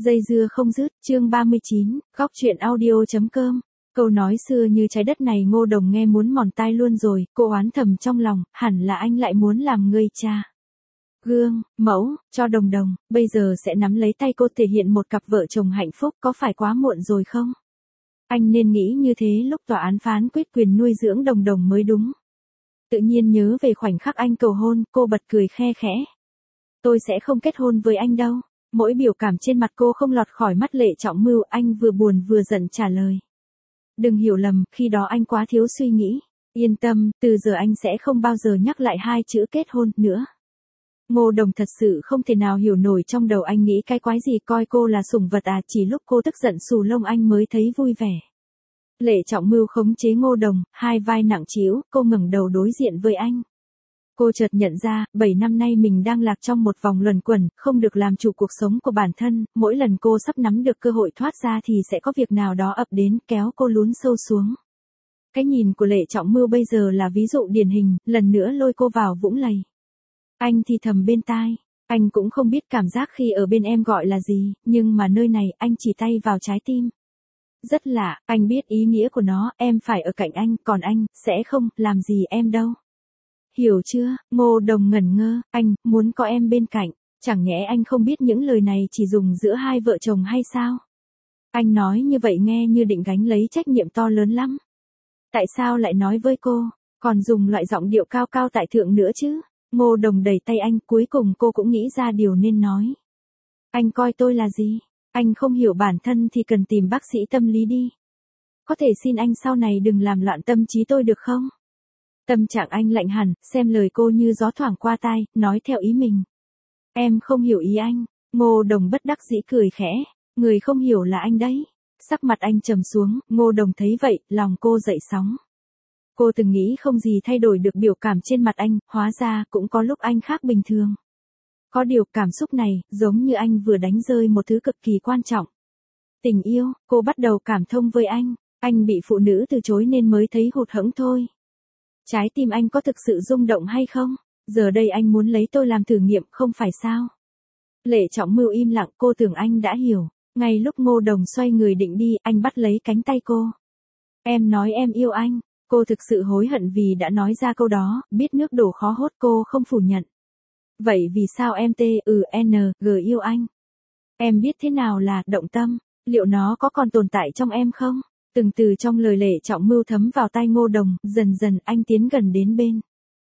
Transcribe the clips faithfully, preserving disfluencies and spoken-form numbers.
Dây dưa không dứt, chương ba mươi chín, góc truyện audio.com. Câu nói xưa như trái đất này Ngô Đồng nghe muốn mòn tai luôn rồi, cô oán thầm trong lòng, hẳn là anh lại muốn làm người cha. Gương, mẫu, cho Đồng Đồng, bây giờ sẽ nắm lấy tay cô thể hiện một cặp vợ chồng hạnh phúc, có phải quá muộn rồi không? Anh nên nghĩ như thế lúc tòa án phán quyết quyền nuôi dưỡng Đồng Đồng mới đúng. Tự nhiên nhớ về khoảnh khắc anh cầu hôn, cô bật cười khe khẽ. Tôi sẽ không kết hôn với anh đâu. Mỗi biểu cảm trên mặt cô không lọt khỏi mắt Lệ Trọng Mưu, anh vừa buồn vừa giận trả lời. Đừng hiểu lầm, khi đó anh quá thiếu suy nghĩ. Yên tâm, từ giờ anh sẽ không bao giờ nhắc lại hai chữ kết hôn nữa. Ngô Đồng thật sự không thể nào hiểu nổi trong đầu anh nghĩ cái quái gì, coi cô là sủng vật à, chỉ lúc cô tức giận xù lông anh mới thấy vui vẻ. Lệ Trọng Mưu khống chế Ngô Đồng, hai vai nặng trĩu, cô ngẩng đầu đối diện với anh. Cô chợt nhận ra, bảy năm nay mình đang lạc trong một vòng luẩn quẩn, không được làm chủ cuộc sống của bản thân, mỗi lần cô sắp nắm được cơ hội thoát ra thì sẽ có việc nào đó ập đến kéo cô lún sâu xuống. Cái nhìn của Lệ Trọng Mưu bây giờ là ví dụ điển hình, lần nữa lôi cô vào vũng lầy. Anh thì thầm bên tai, anh cũng không biết cảm giác khi ở bên em gọi là gì, nhưng mà nơi này anh chỉ tay vào trái tim. Rất lạ, anh biết ý nghĩa của nó, em phải ở cạnh anh, còn anh, sẽ không làm gì em đâu. Hiểu chưa? Ngô Đồng ngẩn ngơ, anh, muốn có em bên cạnh, chẳng nhẽ anh không biết những lời này chỉ dùng giữa hai vợ chồng hay sao? Anh nói như vậy nghe như định gánh lấy trách nhiệm to lớn lắm. Tại sao lại nói với cô, còn dùng loại giọng điệu cao cao tại thượng nữa chứ? Ngô Đồng đẩy tay anh, cuối cùng cô cũng nghĩ ra điều nên nói. Anh coi tôi là gì? Anh không hiểu bản thân thì cần tìm bác sĩ tâm lý đi. Có thể xin anh sau này đừng làm loạn tâm trí tôi được không? Tâm trạng anh lạnh hẳn, xem lời cô như gió thoảng qua tai, nói theo ý mình. Em không hiểu ý anh. Ngô Đồng bất đắc dĩ cười khẽ, người không hiểu là anh đấy. Sắc mặt anh trầm xuống, Ngô Đồng thấy vậy, lòng cô dậy sóng. Cô từng nghĩ không gì thay đổi được biểu cảm trên mặt anh, hóa ra cũng có lúc anh khác bình thường. Có điều cảm xúc này, giống như anh vừa đánh rơi một thứ cực kỳ quan trọng. Tình yêu, cô bắt đầu cảm thông với anh, anh bị phụ nữ từ chối nên mới thấy hụt hẫng thôi. Trái tim anh có thực sự rung động hay không? Giờ đây anh muốn lấy tôi làm thử nghiệm, không phải sao? Lệ Trọng Mưu im lặng, cô tưởng anh đã hiểu. Ngay lúc Ngô Đồng xoay người định đi, anh bắt lấy cánh tay cô. Em nói em yêu anh. Cô thực sự hối hận vì đã nói ra câu đó, biết nước đổ khó hốt, cô không phủ nhận. Vậy vì sao em T ừ N G yêu anh? Em biết thế nào là động tâm, liệu nó có còn tồn tại trong em không? Từng từ trong lời Lệ Trọng Mưu thấm vào tai Ngô Đồng, dần dần anh tiến gần đến bên.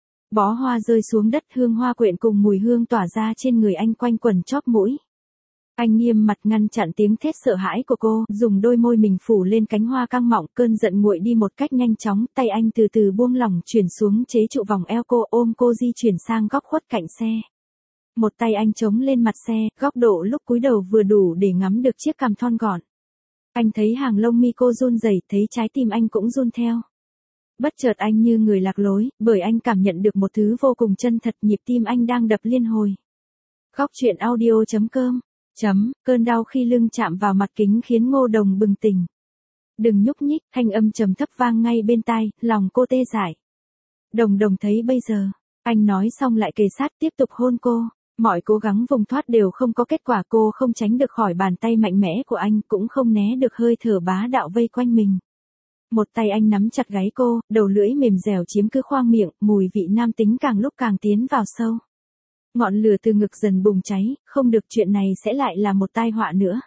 Bó hoa rơi xuống đất, hương hoa quyện cùng mùi hương tỏa ra trên người anh quanh quẩn chóp mũi. Anh nghiêm mặt ngăn chặn tiếng thét sợ hãi của cô, dùng đôi môi mình phủ lên cánh hoa căng mọng, cơn giận nguội đi một cách nhanh chóng, tay anh từ từ buông lỏng chuyển xuống chế trụ vòng eo cô, ôm cô di chuyển sang góc khuất cạnh xe. Một tay anh chống lên mặt xe, góc độ lúc cúi đầu vừa đủ để ngắm được chiếc cằm thon gọn. Anh thấy hàng lông mi cô run rẩy, thấy trái tim anh cũng run theo. Bất chợt anh như người lạc lối, bởi anh cảm nhận được một thứ vô cùng chân thật, nhịp tim anh đang đập liên hồi. Góc truyện audio.com. Chấm, cơn đau khi lưng chạm vào mặt kính khiến Ngô Đồng bừng tỉnh. Đừng nhúc nhích, thanh âm trầm thấp vang ngay bên tai, lòng cô tê dại. Đồng Đồng thấy bây giờ, anh nói xong lại kề sát tiếp tục hôn cô. Mọi cố gắng vùng thoát đều không có kết quả, cô không tránh được khỏi bàn tay mạnh mẽ của anh, cũng không né được hơi thở bá đạo vây quanh mình. Một tay anh nắm chặt gáy cô, đầu lưỡi mềm dẻo chiếm cứ khoang miệng, mùi vị nam tính càng lúc càng tiến vào sâu. Ngọn lửa từ ngực dần bùng cháy, không được, chuyện này sẽ lại là một tai họa nữa.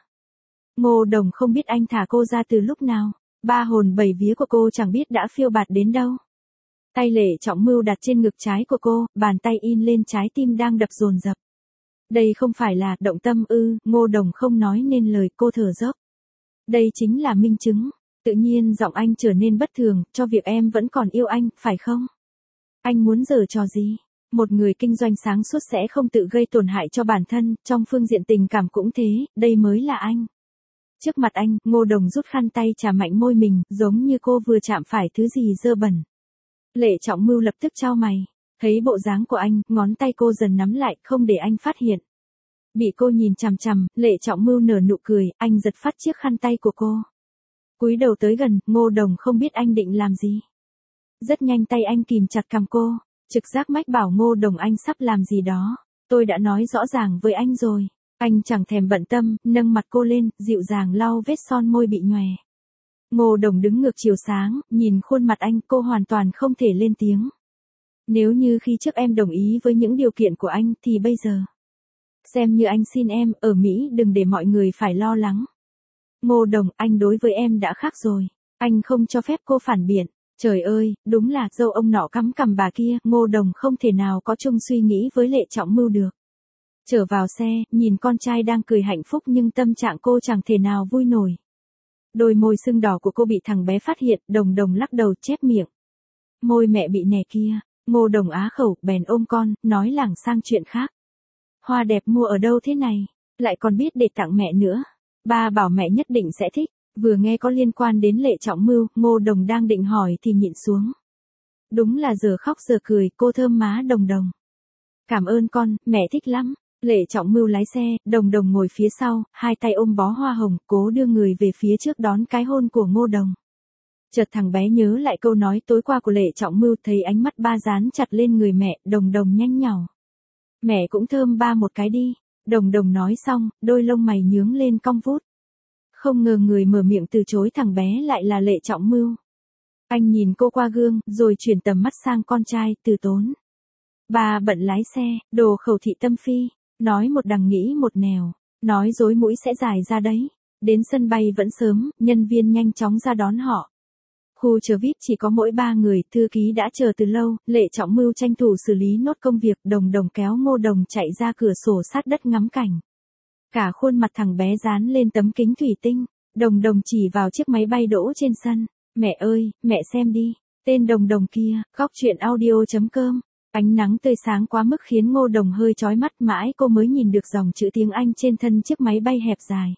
Ngô Đồng không biết anh thả cô ra từ lúc nào, ba hồn bảy vía của cô chẳng biết đã phiêu bạt đến đâu. Tay Lệ Trọng Mưu đặt trên ngực trái của cô, bàn tay in lên trái tim đang đập dồn dập. Đây không phải là động tâm ư? Ngô Đồng không nói nên lời, cô thở dốc. Đây chính là minh chứng. Tự nhiên giọng anh trở nên bất thường, cho việc em vẫn còn yêu anh, phải không? Anh muốn giở trò gì? Một người kinh doanh sáng suốt sẽ không tự gây tổn hại cho bản thân, trong phương diện tình cảm cũng thế, đây mới là anh. Trước mặt anh, Ngô Đồng rút khăn tay chà mạnh môi mình, giống như cô vừa chạm phải thứ gì dơ bẩn. Lệ Trọng Mưu lập tức chau mày, thấy bộ dáng của anh, ngón tay cô dần nắm lại, không để anh phát hiện. Bị cô nhìn chằm chằm, Lệ Trọng Mưu nở nụ cười, anh giật phát chiếc khăn tay của cô. Cúi đầu tới gần, Ngô Đồng không biết anh định làm gì. Rất nhanh tay anh kìm chặt cằm cô, trực giác mách bảo Ngô Đồng anh sắp làm gì đó. Tôi đã nói rõ ràng với anh rồi. Anh chẳng thèm bận tâm, nâng mặt cô lên, dịu dàng lau vết son môi bị nhòe. Ngô Đồng đứng ngược chiều sáng, nhìn khuôn mặt anh, cô hoàn toàn không thể lên tiếng. Nếu như khi trước em đồng ý với những điều kiện của anh thì bây giờ, xem như anh xin em, ở Mỹ đừng để mọi người phải lo lắng. Ngô Đồng, anh đối với em đã khác rồi. Anh không cho phép cô phản biện. Trời ơi, đúng là dâu ông nọ cắm cằm bà kia, Ngô Đồng không thể nào có chung suy nghĩ với Lệ Trọng Mưu được. Trở vào xe, nhìn con trai đang cười hạnh phúc nhưng tâm trạng cô chẳng thể nào vui nổi. Đôi môi sưng đỏ của cô bị thằng bé phát hiện, Đồng Đồng lắc đầu chép miệng. Môi mẹ bị nè kia. Ngô Đồng á khẩu, bèn ôm con, nói lảng sang chuyện khác. Hoa đẹp mua ở đâu thế này? Lại còn biết để tặng mẹ nữa. Ba bảo mẹ nhất định sẽ thích. Vừa nghe có liên quan đến Lệ Trọng Mưu, Ngô Đồng đang định hỏi thì nhịn xuống. Đúng là giờ khóc giờ cười, cô thơm má Đồng Đồng. Cảm ơn con, mẹ thích lắm. Lệ Trọng Mưu lái xe, Đồng Đồng ngồi phía sau, hai tay ôm bó hoa hồng, cố đưa người về phía trước đón cái hôn của Ngô Đồng. Chợt thằng bé nhớ lại câu nói tối qua của Lệ Trọng Mưu, thấy ánh mắt ba dán chặt lên người mẹ, Đồng Đồng nhanh nhảu. Mẹ cũng thơm ba một cái đi. Đồng Đồng nói xong, đôi lông mày nhướng lên cong vút. Không ngờ người mở miệng từ chối thằng bé lại là Lệ Trọng Mưu. Anh nhìn cô qua gương, rồi chuyển tầm mắt sang con trai, Từ Tốn. Ba bận lái xe, đồ khẩu thị tâm phi, nói một đằng nghĩ một nẻo, nói dối mũi sẽ dài ra đấy. Đến sân bay vẫn sớm, nhân viên nhanh chóng ra đón họ. Khu chờ vi ai pi chỉ có mỗi ba người, thư ký đã chờ từ lâu, Lệ Trọng Mưu tranh thủ xử lý nốt công việc, Đồng Đồng kéo Ngô Đồng chạy ra cửa sổ sát đất ngắm cảnh. Cả khuôn mặt thằng bé dán lên tấm kính thủy tinh, Đồng Đồng chỉ vào chiếc máy bay đỗ trên sân. Mẹ ơi, mẹ xem đi, tên Đồng Đồng kia, góc truyện audio chấm com. Ánh nắng tươi sáng quá mức khiến Ngô Đồng hơi chói mắt, mãi cô mới nhìn được dòng chữ tiếng Anh trên thân chiếc máy bay hẹp dài.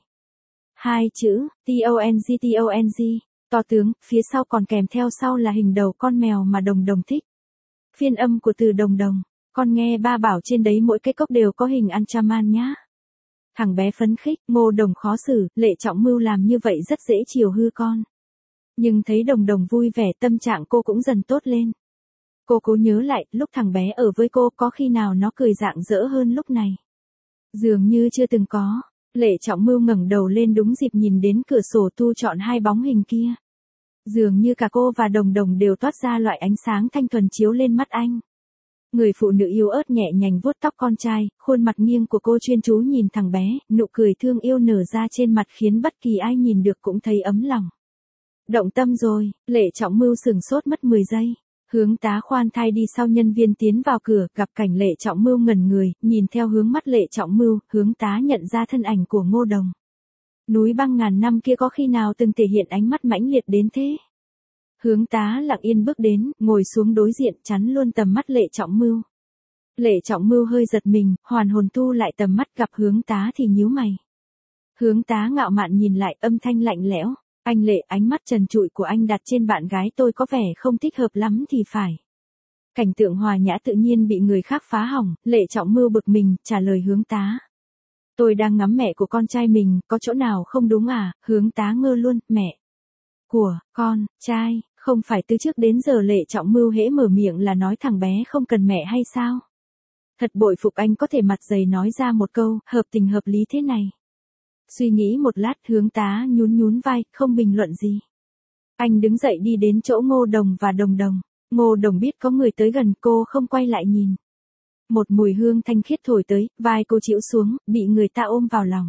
Hai chữ, Tong Tong, to tướng, phía sau còn kèm theo sau là hình đầu con mèo mà Đồng Đồng thích. Phiên âm của từ Đồng Đồng, con nghe ba bảo trên đấy mỗi cái cốc đều có hình Anchaman nhá. Thằng bé phấn khích, Ngô Đồng khó xử, Lệ Trọng Mưu làm như vậy rất dễ chiều hư con. Nhưng thấy Đồng Đồng vui vẻ, tâm trạng cô cũng dần tốt lên. Cô cố nhớ lại, lúc thằng bé ở với cô có khi nào nó cười rạng rỡ hơn lúc này. Dường như chưa từng có. Lệ Trọng Mưu ngẩng đầu lên đúng dịp nhìn đến cửa sổ thu chọn hai bóng hình kia. Dường như cả cô và Đồng Đồng đều toát ra loại ánh sáng thanh thuần chiếu lên mắt anh. Người phụ nữ yếu ớt nhẹ nhàng vuốt tóc con trai, khuôn mặt nghiêng của cô chuyên chú nhìn thằng bé, nụ cười thương yêu nở ra trên mặt khiến bất kỳ ai nhìn được cũng thấy ấm lòng. Động tâm rồi, Lệ Trọng Mưu sửng sốt mất mười giây. Hướng tá khoan thai đi sau nhân viên tiến vào cửa, gặp cảnh Lệ Trọng Mưu ngẩn người, nhìn theo hướng mắt Lệ Trọng Mưu, hướng tá nhận ra thân ảnh của Ngô Đồng. Núi băng ngàn năm kia có khi nào từng thể hiện ánh mắt mãnh liệt đến thế? Hướng tá lặng yên bước đến, ngồi xuống đối diện, chắn luôn tầm mắt Lệ Trọng Mưu. Lệ Trọng Mưu hơi giật mình, hoàn hồn thu lại tầm mắt, gặp hướng tá thì nhíu mày. Hướng tá ngạo mạn nhìn lại, âm thanh lạnh lẽo. Anh Lệ, ánh mắt trần trụi của anh đặt trên bạn gái tôi có vẻ không thích hợp lắm thì phải. Cảnh tượng hòa nhã tự nhiên bị người khác phá hỏng, Lệ Trọng Mưu bực mình, trả lời hướng tá. Tôi đang ngắm mẹ của con trai mình, có chỗ nào không đúng à? Hướng tá ngơ luôn, mẹ của con trai, không phải từ trước đến giờ Lệ Trọng Mưu hễ mở miệng là nói thằng bé không cần mẹ hay sao? Thật bội phục anh có thể mặt dày nói ra một câu, hợp tình hợp lý thế này. Suy nghĩ một lát, hướng tá nhún nhún vai, không bình luận gì. Anh đứng dậy đi đến chỗ Ngô Đồng và Đồng Đồng. Ngô Đồng biết có người tới gần, cô không quay lại nhìn. Một mùi hương thanh khiết thổi tới, vai cô chịu xuống, bị người ta ôm vào lòng.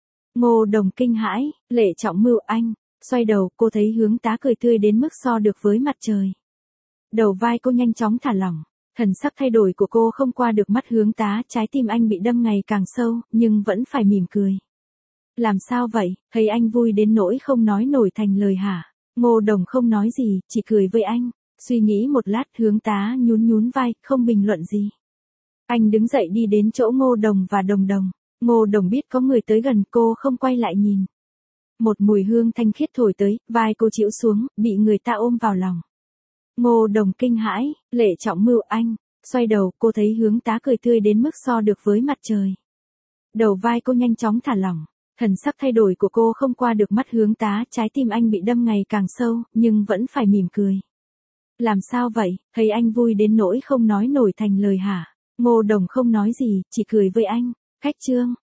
Ngô Đồng kinh hãi, Lệ Trọng Mưu anh. Xoay đầu, cô thấy hướng tá cười tươi đến mức so được với mặt trời. Đầu vai cô nhanh chóng thả lỏng. Thần sắc thay đổi của cô không qua được mắt hướng tá, trái tim anh bị đâm ngày càng sâu, nhưng vẫn phải mỉm cười. Làm sao vậy, thấy anh vui đến nỗi không nói nổi thành lời hả? Ngô Đồng không nói gì, chỉ cười với anh. Suy nghĩ một lát, hướng tá nhún nhún vai, không bình luận gì. Anh đứng dậy đi đến chỗ Ngô Đồng và Đồng Đồng. Ngô Đồng biết có người tới gần, cô không quay lại nhìn. Một mùi hương thanh khiết thổi tới, vai cô chịu xuống, bị người ta ôm vào lòng. Ngô Đồng kinh hãi, Lệ Trọng Mưu anh. Xoay đầu, cô thấy hướng tá cười tươi đến mức so được với mặt trời. Đầu vai cô nhanh chóng thả lỏng. Thần sắc thay đổi của cô không qua được mắt hướng tá, trái tim anh bị đâm ngày càng sâu, nhưng vẫn phải mỉm cười. Làm sao vậy, thấy anh vui đến nỗi không nói nổi thành lời hả? Ngô Đồng không nói gì, chỉ cười với anh. Khách trương,